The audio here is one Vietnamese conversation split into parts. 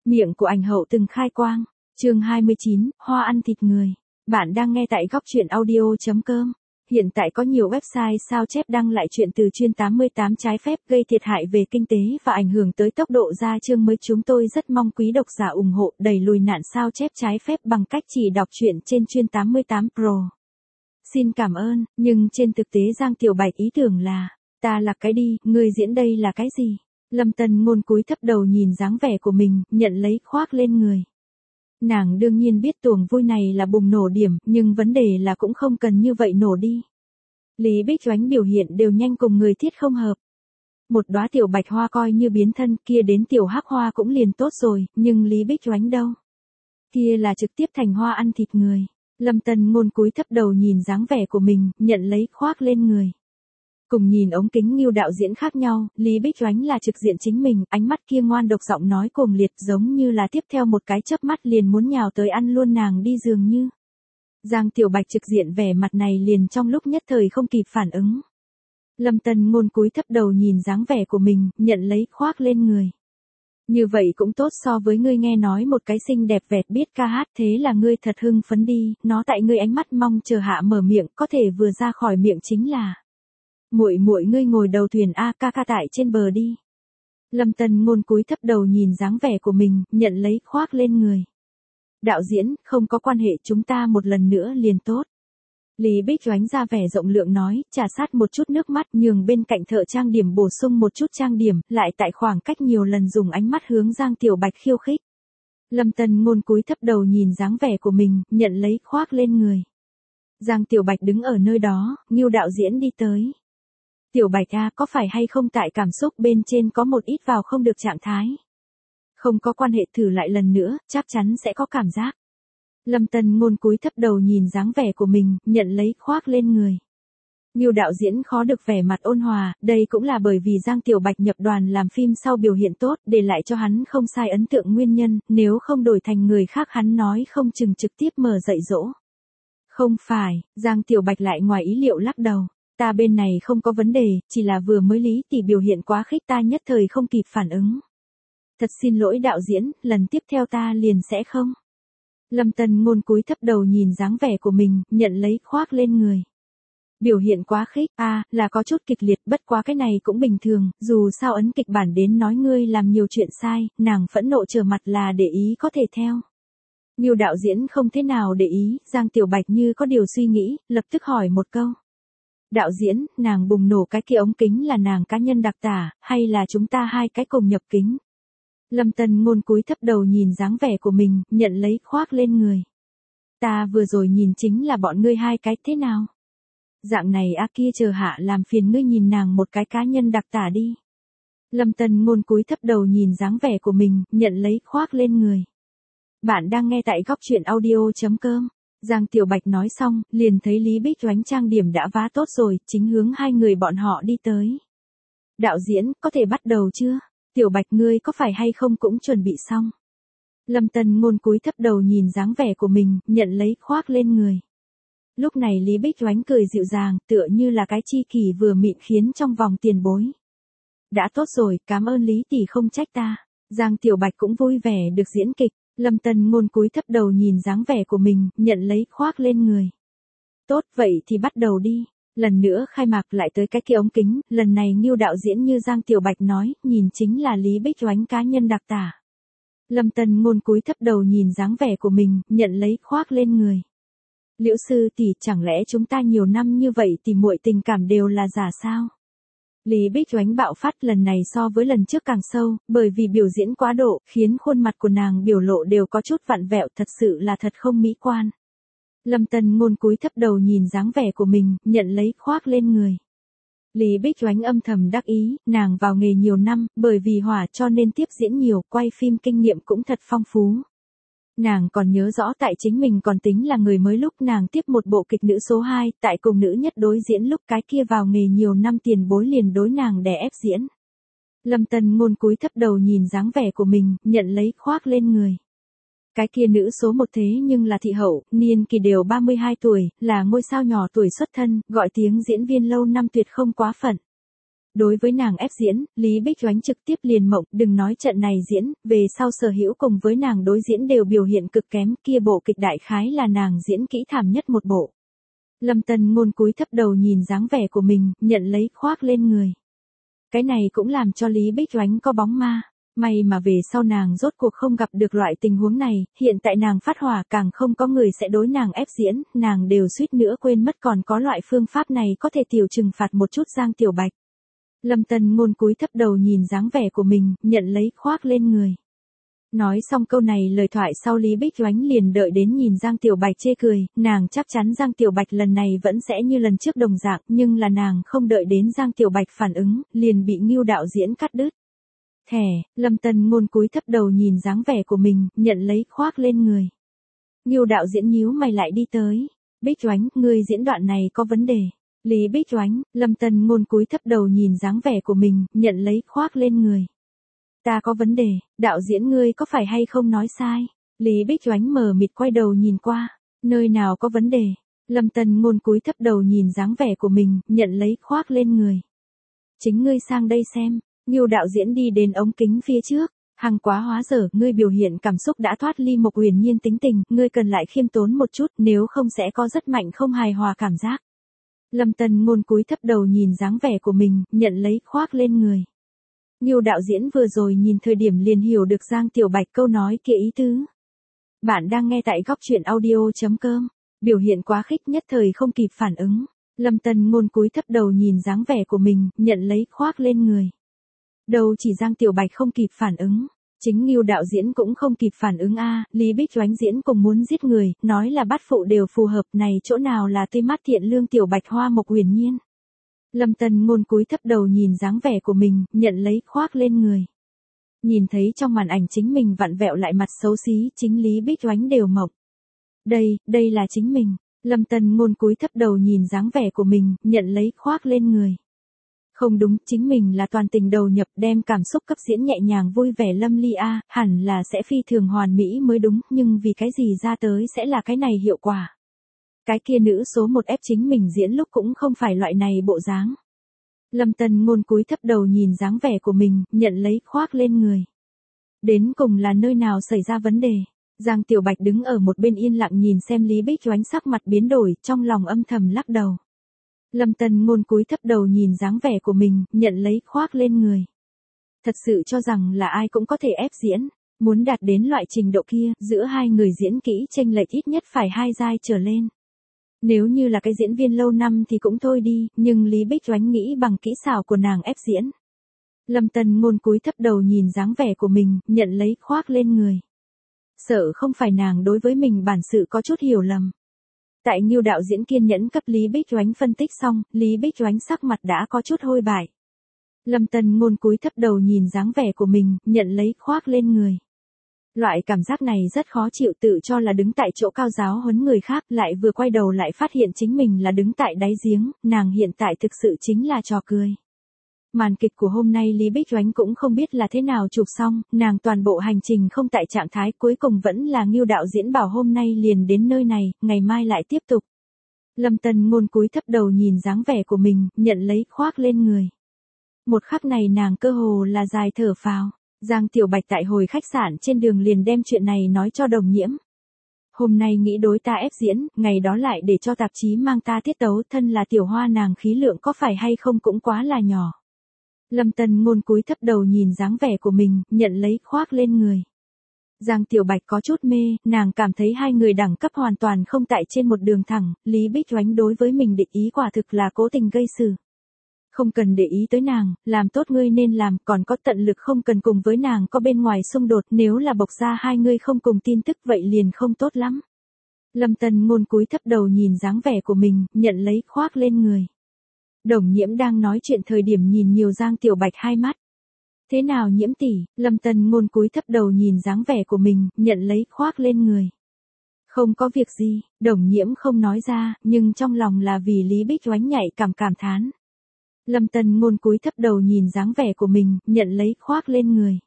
Miệng của ảnh hậu từng khai quang. Chương 29, hoa ăn thịt người. Bạn đang nghe tại góc truyện audio.com. Hiện tại có nhiều website sao chép đăng lại chuyện từ chuyên 88 trái phép gây thiệt hại về kinh tế và ảnh hưởng tới tốc độ ra chương mới. Chúng tôi rất mong quý độc giả ủng hộ đẩy lùi nạn sao chép trái phép bằng cách chỉ đọc truyện trên chuyên 88 Pro. Xin cảm ơn, nhưng trên thực tế Giang Tiểu Bạch ý tưởng là, ta là cái đi, ngươi diễn đây là cái gì? Lâm Tân Ngôn cúi thấp đầu nhìn dáng vẻ của mình, nhận lấy khoác lên người. Nàng đương nhiên biết tuồng vui này là bùng nổ điểm, nhưng vấn đề là cũng không cần như vậy nổ đi. Lý Bích Oánh biểu hiện đều nhanh cùng người thiết không hợp. Một đóa tiểu bạch hoa coi như biến thân, kia đến tiểu hắc hoa cũng liền tốt rồi, nhưng Lý Bích Oánh đâu? Kia là trực tiếp thành hoa ăn thịt người. Lâm Tân Ngôn cúi thấp đầu nhìn dáng vẻ của mình, nhận lấy khoác lên người. Cùng nhìn ống kính Ngưu đạo diễn khác nhau, Lý Bích Oánh là trực diện chính mình, ánh mắt kia ngoan độc, giọng nói cuồng liệt, giống như là tiếp theo một cái chớp mắt liền muốn nhào tới ăn luôn nàng đi dường như. Giang Tiểu Bạch trực diện vẻ mặt này liền trong lúc nhất thời không kịp phản ứng. Lâm Tân Ngôn cúi thấp đầu nhìn dáng vẻ của mình, nhận lấy khoác lên người. Như vậy cũng tốt, so với ngươi nghe nói một cái xinh đẹp vẹt biết ca hát, thế là ngươi thật hưng phấn đi, nó tại ngươi ánh mắt mong chờ hạ mở miệng, có thể vừa ra khỏi miệng chính là muội muội ngươi ngồi đầu thuyền a ca ca tại trên bờ đi. Lâm Tân Ngôn cúi thấp đầu nhìn dáng vẻ của mình, nhận lấy khoác lên người. Đạo diễn, không có quan hệ, chúng ta một lần nữa liền tốt. Lý Bích Oánh ra vẻ rộng lượng nói, trà sát một chút nước mắt, nhường bên cạnh thợ trang điểm bổ sung một chút trang điểm, lại tại khoảng cách nhiều lần dùng ánh mắt hướng Giang Tiểu Bạch khiêu khích. Lâm Tân Ngôn cúi thấp đầu nhìn dáng vẻ của mình, nhận lấy khoác lên người. Giang Tiểu Bạch đứng ở nơi đó, Ngưu đạo diễn đi tới. Tiểu Bạch a, có phải hay không tại cảm xúc bên trên có một ít vào không được trạng thái? Không có quan hệ, thử lại lần nữa, chắc chắn sẽ có cảm giác. Lâm Tân Ngôn cúi thấp đầu nhìn dáng vẻ của mình, nhận lấy khoác lên người. Ngưu đạo diễn khó được vẻ mặt ôn hòa, đây cũng là bởi vì Giang Tiểu Bạch nhập đoàn làm phim sau biểu hiện tốt, để lại cho hắn không sai ấn tượng nguyên nhân, nếu không đổi thành người khác hắn nói không chừng trực tiếp mở dạy dỗ. Không phải, Giang Tiểu Bạch lại ngoài ý liệu lắc đầu. Ta bên này không có vấn đề, chỉ là vừa mới Lý tỷ biểu hiện quá khích, ta nhất thời không kịp phản ứng. Thật xin lỗi đạo diễn, lần tiếp theo ta liền sẽ không. Lâm Tân Ngôn cúi thấp đầu nhìn dáng vẻ của mình, nhận lấy khoác lên người. Biểu hiện quá khích, là có chút kịch liệt, bất quá cái này cũng bình thường, dù sao ấn kịch bản đến nói ngươi làm nhiều chuyện sai, nàng phẫn nộ trở mặt là để ý có thể theo. Ngưu đạo diễn không thế nào để ý, Giang Tiểu Bạch như có điều suy nghĩ, lập tức hỏi một câu. Đạo diễn, nàng bùng nổ cái kia ống kính là nàng cá nhân đặc tả, hay là chúng ta hai cái cùng nhập kính? Lâm Tân Ngôn cúi thấp đầu nhìn dáng vẻ của mình, nhận lấy khoác lên người. Ta vừa rồi nhìn chính là bọn ngươi hai cái, thế nào? Dạng này kia chờ hạ làm phiền ngươi nhìn nàng một cái cá nhân đặc tả đi. Lâm Tân Ngôn cúi thấp đầu nhìn dáng vẻ của mình, nhận lấy khoác lên người. Bạn đang nghe tại góc truyện audio.com. Giang Tiểu Bạch nói xong, liền thấy Lý Bích Oánh trang điểm đã vá tốt rồi, chính hướng hai người bọn họ đi tới. Đạo diễn, có thể bắt đầu chưa? Tiểu Bạch ngươi có phải hay không cũng chuẩn bị xong? Lâm Tân Ngôn cúi thấp đầu nhìn dáng vẻ của mình, nhận lấy khoác lên người. Lúc này Lý Bích Oánh cười dịu dàng, tựa như là cái chi kỷ vừa mịn khiến trong vòng tiền bối. Đã tốt rồi, cảm ơn Lý tỷ không trách ta. Giang Tiểu Bạch cũng vui vẻ được diễn kịch. Lâm Tân Ngôn cúi thấp đầu nhìn dáng vẻ của mình, nhận lấy khoác lên người. Tốt, vậy thì bắt đầu đi. Lần nữa khai mạc lại tới cái kia ống kính, lần này Ngưu đạo diễn như Giang Tiểu Bạch nói, nhìn chính là Lý Bích Oánh cá nhân đặc tả. Lâm Tân Ngôn cúi thấp đầu nhìn dáng vẻ của mình, nhận lấy khoác lên người. Liễu sư tỷ, chẳng lẽ chúng ta nhiều năm như vậy thì muội tình cảm đều là giả sao? Lý Bích Oánh bạo phát lần này so với lần trước càng sâu, bởi vì biểu diễn quá độ, khiến khuôn mặt của nàng biểu lộ đều có chút vặn vẹo, thật sự là thật không mỹ quan. Lâm Tân Ngôn cúi thấp đầu nhìn dáng vẻ của mình, nhận lấy khoác lên người. Lý Bích Oánh âm thầm đắc ý, nàng vào nghề nhiều năm, bởi vì hỏa cho nên tiếp diễn nhiều, quay phim kinh nghiệm cũng thật phong phú. Nàng còn nhớ rõ tại chính mình còn tính là người mới lúc nàng tiếp một bộ kịch nữ số 2, tại cùng nữ nhất đối diễn lúc cái kia vào nghề nhiều năm tiền bối liền đối nàng đè ép diễn. Lâm Tân Ngôn cúi thấp đầu nhìn dáng vẻ của mình, nhận lấy khoác lên người. Cái kia nữ số 1 thế nhưng là thị hậu, niên kỳ đều 32 tuổi, là ngôi sao nhỏ tuổi xuất thân, gọi tiếng diễn viên lâu năm tuyệt không quá phận. Đối với nàng ép diễn, Lý Bích Oánh trực tiếp liền mộng, đừng nói trận này diễn, về sau Sở Hữu cùng với nàng đối diễn đều biểu hiện cực kém, kia bộ kịch đại khái là nàng diễn kỹ thảm nhất một bộ. Lâm Tân Ngôn cúi thấp đầu nhìn dáng vẻ của mình, nhận lấy khoác lên người. Cái này cũng làm cho Lý Bích Oánh có bóng ma. May mà về sau nàng rốt cuộc không gặp được loại tình huống này, hiện tại nàng phát hỏa càng không có người sẽ đối nàng ép diễn, nàng đều suýt nữa quên mất còn có loại phương pháp này có thể tiểu trừng phạt một chút Giang Tiểu Bạch. Lâm Tân Ngôn cúi thấp đầu nhìn dáng vẻ của mình, nhận lấy khoác lên người. Nói xong câu này lời thoại sau Lý Bích Oánh liền đợi đến nhìn Giang Tiểu Bạch chê cười, nàng chắc chắn Giang Tiểu Bạch lần này vẫn sẽ như lần trước đồng dạng, nhưng là nàng không đợi đến Giang Tiểu Bạch phản ứng, liền bị Ngưu đạo diễn cắt đứt. Thẻ, Lâm Tân Ngôn cúi thấp đầu nhìn dáng vẻ của mình, nhận lấy khoác lên người. Ngưu đạo diễn nhíu mày lại đi tới. Bích Oánh, ngươi diễn đoạn này có vấn đề. Lý Bích Oánh, Lâm Tân Ngôn cúi thấp đầu nhìn dáng vẻ của mình, nhận lấy khoác lên người. Ta có vấn đề, đạo diễn ngươi có phải hay không nói sai? Lý Bích Oánh mờ mịt quay đầu nhìn qua. Nơi nào có vấn đề? Lâm Tân Ngôn cúi thấp đầu nhìn dáng vẻ của mình, nhận lấy khoác lên người. Chính ngươi sang đây xem. Ngưu đạo diễn đi đến ống kính phía trước, hằng quá hóa dở, ngươi biểu hiện cảm xúc đã thoát ly Mộc Uyển Nhiên tính tình, ngươi cần lại khiêm tốn một chút, nếu không sẽ có rất mạnh không hài hòa cảm giác. Lâm Tân Ngôn cúi thấp đầu nhìn dáng vẻ của mình, nhận lấy khoác lên người. Ngưu đạo diễn vừa rồi nhìn thời điểm liền hiểu được Giang Tiểu Bạch câu nói kia ý tứ. Bạn đang nghe tại góc truyện audio.com, biểu hiện quá khích nhất thời không kịp phản ứng. Lâm Tân Ngôn cúi thấp đầu nhìn dáng vẻ của mình, nhận lấy khoác lên người. Đâu chỉ Giang Tiểu Bạch không kịp phản ứng, chính Ngưu đạo diễn cũng không kịp phản ứng a, Lý Bích Oánh diễn cùng muốn giết người, nói là bắt phụ đều phù hợp, này chỗ nào là tươi mát thiện lương Tiểu Bạch Hoa Mộc Uyển Nhiên. Lâm Tân Ngôn cúi thấp đầu nhìn dáng vẻ của mình, nhận lấy khoác lên người. Nhìn thấy trong màn ảnh chính mình vặn vẹo lại mặt xấu xí, chính Lý Bích Oánh đều mộng. Đây là chính mình. Lâm Tân Ngôn cúi thấp đầu nhìn dáng vẻ của mình, nhận lấy khoác lên người. Không đúng, chính mình là toàn tình đầu nhập đem cảm xúc cấp diễn nhẹ nhàng vui vẻ Lâm Ly A, hẳn là sẽ phi thường hoàn mỹ mới đúng, nhưng vì cái gì ra tới sẽ là cái này hiệu quả. Cái kia nữ số 1 ép chính mình diễn lúc cũng không phải loại này bộ dáng. Lâm Tân Ngôn cúi thấp đầu nhìn dáng vẻ của mình, nhận lấy khoác lên người. Đến cùng là nơi nào xảy ra vấn đề? Giang Tiểu Bạch đứng ở một bên yên lặng nhìn xem Lý Bích Oánh sắc mặt biến đổi, trong lòng âm thầm lắc đầu. Lâm Tân Ngôn cúi thấp đầu nhìn dáng vẻ của mình, nhận lấy khoác lên người. Thật sự cho rằng là ai cũng có thể ép diễn, muốn đạt đến loại trình độ kia, giữa hai người diễn kỹ chênh lệch ít nhất phải 2 giai trở lên. Nếu như là cái diễn viên lâu năm thì cũng thôi đi, nhưng Lý Bích Oánh nghĩ bằng kỹ xảo của nàng ép diễn. Lâm Tân Ngôn cúi thấp đầu nhìn dáng vẻ của mình, nhận lấy khoác lên người. Sợ không phải nàng đối với mình bản sự có chút hiểu lầm. Tại Ngưu đạo diễn kiên nhẫn cấp Lý Bích Oánh phân tích xong, Lý Bích Oánh sắc mặt đã có chút hôi bại. Lâm Tân Ngôn cúi thấp đầu nhìn dáng vẻ của mình, nhận lấy khoác lên người. Loại cảm giác này rất khó chịu, tự cho là đứng tại chỗ cao giáo huấn người khác, lại vừa quay đầu lại phát hiện chính mình là đứng tại đáy giếng, nàng hiện tại thực sự chính là trò cười. Màn kịch của hôm nay Lý Bích Oánh cũng không biết là thế nào chụp xong, nàng toàn bộ hành trình không tại trạng thái, cuối cùng vẫn là Ngưu đạo diễn bảo hôm nay liền đến nơi này, ngày mai lại tiếp tục. Lâm Tân Ngôn cúi thấp đầu nhìn dáng vẻ của mình, nhận lấy khoác lên người. Một khắc này nàng cơ hồ là dài thở phào. Giang Tiểu Bạch tại hồi khách sạn trên đường liền đem chuyện này nói cho Đồng Nhiễm. Hôm nay nghĩ đối ta ép diễn, ngày đó lại để cho tạp chí mang ta tiết tấu, thân là tiểu hoa nàng khí lượng có phải hay không cũng quá là nhỏ. Lâm Tân Ngôn cúi thấp đầu nhìn dáng vẻ của mình, nhận lấy khoác lên người. Giang Tiểu Bạch có chút mê, nàng cảm thấy hai người đẳng cấp hoàn toàn không tại trên một đường thẳng, Lý Bích Oánh đối với mình định ý quả thực là cố tình gây sự. Không cần để ý tới nàng, làm tốt ngươi nên làm, còn có tận lực không cần cùng với nàng có bên ngoài xung đột, nếu là bộc ra hai ngươi không cùng tin tức vậy liền không tốt lắm. Lâm Tân Ngôn cúi thấp đầu nhìn dáng vẻ của mình, nhận lấy khoác lên người. Đồng Nhiễm đang nói chuyện thời điểm nhìn nhiều Giang Tiểu Bạch hai mắt. Thế nào Nhiễm tỷ? Lâm Tân Ngôn cúi thấp đầu nhìn dáng vẻ của mình, nhận lấy khoác lên người. Không có việc gì, Đồng Nhiễm không nói ra, nhưng trong lòng là vì Lý Bích Oánh nhạy cảm thán. Lâm Tân Ngôn cúi thấp đầu nhìn dáng vẻ của mình, nhận lấy khoác lên người.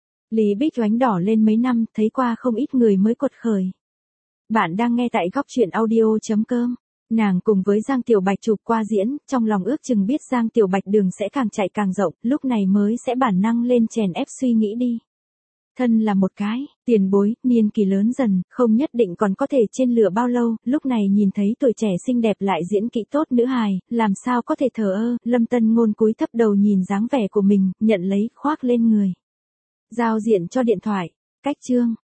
Lý Bích Oánh đỏ lên mấy năm, thấy qua không ít người mới quật khởi. Bạn đang nghe tại góc truyện audio.com. Nàng cùng với Giang Tiểu Bạch chụp qua diễn, trong lòng ước chừng biết Giang Tiểu Bạch đường sẽ càng chạy càng rộng, lúc này mới sẽ bản năng lên chèn ép suy nghĩ đi. Thân là một cái, tiền bối, niên kỳ lớn dần, không nhất định còn có thể trên lửa bao lâu, lúc này nhìn thấy tuổi trẻ xinh đẹp lại diễn kỹ tốt nữ hài, làm sao có thể thờ ơ, Lâm Tân Ngôn cúi thấp đầu nhìn dáng vẻ của mình, nhận lấy, khoác lên người. Giao diện cho điện thoại, cách chương.